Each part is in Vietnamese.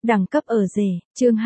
Đẳng cấp ở rể, chương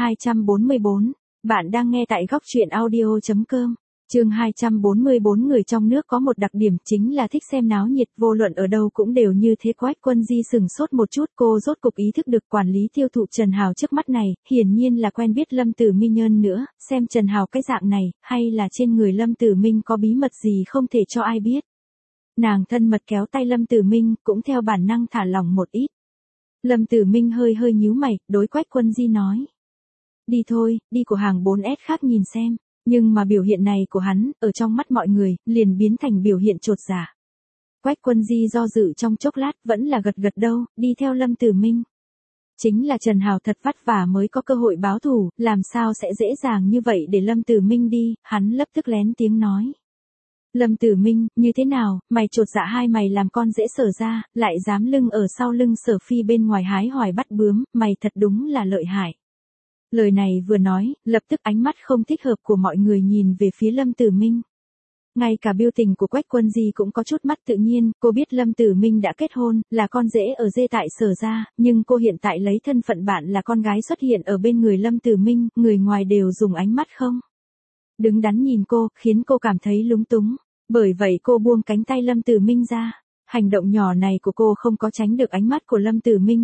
244. Bạn đang nghe tại góc truyện audio.com. Chương 244. Người trong nước có một đặc điểm chính là thích xem náo nhiệt, vô luận ở đâu cũng đều như thế. Quách Quân Di sừng sốt một chút, cô rốt cục ý thức được quản lý tiêu thụ Trần Hào trước mắt này, hiển nhiên là quen biết Lâm Tử Minh hơn nữa, xem Trần Hào cái dạng này, hay là trên người Lâm Tử Minh có bí mật gì không thể cho ai biết. Nàng thân mật kéo tay Lâm Tử Minh, cũng theo bản năng thả lỏng một ít. Lâm Tử Minh hơi nhíu mày, đối Quách Quân Di nói. Đi thôi, đi của hàng 4S khác nhìn xem. Nhưng mà biểu hiện này của hắn, ở trong mắt mọi người, liền biến thành biểu hiện chột dạ. Quách Quân Di do dự trong chốc lát, vẫn là gật đầu, đi theo Lâm Tử Minh. Chính là Trần Hào thật vất vả mới có cơ hội báo thù, làm sao sẽ dễ dàng như vậy để Lâm Tử Minh đi, hắn lập tức lén tiếng nói. Lâm Tử Minh, như thế nào, mày chột dạ hai mày làm con dễ Sở ra, lại dám lưng ở sau lưng Sở Phi bên ngoài hái hỏi bắt bướm, mày thật đúng là lợi hại. Lời này vừa nói, lập tức ánh mắt không thích hợp của mọi người nhìn về phía Lâm Tử Minh. Ngay cả biểu tình của Quách Quân Di cũng có chút mắt tự nhiên, cô biết Lâm Tử Minh đã kết hôn, là con rể ở dê tại Sở ra, nhưng cô hiện tại lấy thân phận bạn là con gái xuất hiện ở bên người Lâm Tử Minh, người ngoài đều dùng ánh mắt không đứng đắn nhìn cô, khiến cô cảm thấy lúng túng. Bởi vậy cô buông cánh tay Lâm Tử Minh ra. Hành động nhỏ này của cô không có tránh được ánh mắt của Lâm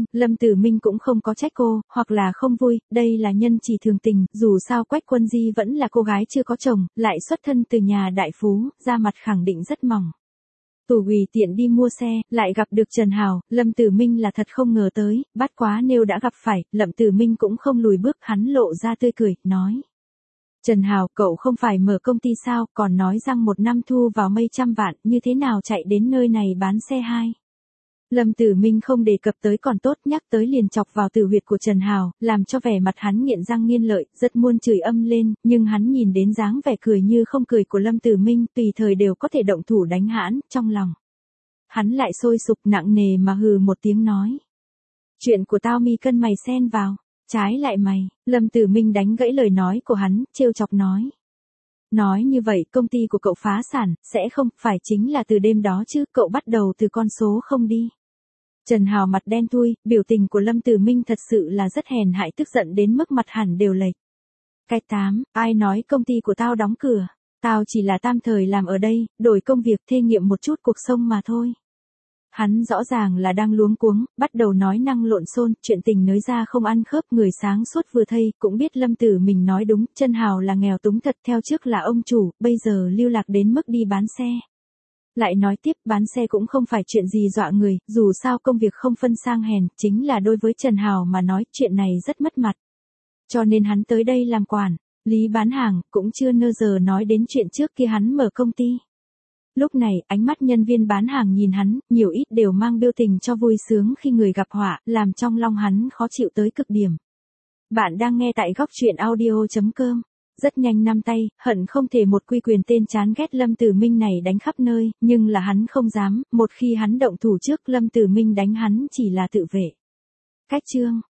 Tử Minh cũng không có trách cô, hoặc là không vui, đây là nhân chỉ thường tình, dù sao Quách Quân Di vẫn là cô gái chưa có chồng, lại xuất thân từ nhà đại phú, da mặt khẳng định rất mỏng. Tùy tiện đi mua xe, lại gặp được Trần Hào, Lâm Tử Minh là thật không ngờ tới, bất quá nếu đã gặp phải, Lâm Tử Minh cũng không lùi bước, hắn lộ ra tươi cười, nói. Trần Hào, cậu không phải mở công ty sao, còn nói rằng một năm thu vào mấy trăm vạn, như thế nào chạy đến nơi này bán xe hai. Lâm Tử Minh không đề cập tới còn tốt, nhắc tới liền chọc vào tử huyệt của Trần Hào, làm cho vẻ mặt hắn nghiện răng nghiến lợi, rất muốn chửi âm lên, nhưng hắn nhìn đến dáng vẻ cười như không cười của Lâm Tử Minh, tùy thời đều có thể động thủ đánh hãn, trong lòng. Hắn lại sôi sục nặng nề mà hừ một tiếng nói. Chuyện của tao mi cân mày xen vào. Trái lại mày, Lâm Tử Minh đánh gãy lời nói của hắn, trêu chọc nói. Nói như vậy công ty của cậu phá sản, sẽ không, phải chính là từ đêm đó chứ, cậu bắt đầu từ con số không đi. Trần Hào mặt đen thui, biểu tình của Lâm Tử Minh thật sự là rất hèn hại, tức giận đến mức mặt hẳn đều lệch. Cái 8, ai nói công ty của tao đóng cửa, tao chỉ là tạm thời làm ở đây, đổi công việc thê nghiệm một chút cuộc sống mà thôi. Hắn rõ ràng là đang luống cuống, bắt đầu nói năng lộn xộn, chuyện tình nới ra không ăn khớp, người sáng suốt vừa thấy, cũng biết Lâm Tử Mình nói đúng, Trần Hào là nghèo túng thật, theo trước là ông chủ, bây giờ lưu lạc đến mức đi bán xe. Lại nói tiếp, bán xe cũng không phải chuyện gì dọa người, dù sao công việc không phân sang hèn, chính là đối với Trần Hào mà nói, chuyện này rất mất mặt. Cho nên hắn tới đây làm quản lý bán hàng, cũng chưa nơ giờ nói đến chuyện trước kia hắn mở công ty. Lúc này, ánh mắt nhân viên bán hàng nhìn hắn, nhiều ít đều mang biểu tình cho vui sướng khi người gặp họa, làm trong lòng hắn khó chịu tới cực điểm. Bạn đang nghe tại góc truyện audio.com. Rất nhanh năm tay, hận không thể một quy quyền tên chán ghét Lâm Tử Minh này đánh khắp nơi, nhưng là hắn không dám, một khi hắn động thủ trước Lâm Tử Minh đánh hắn chỉ là tự vệ. Cách chương.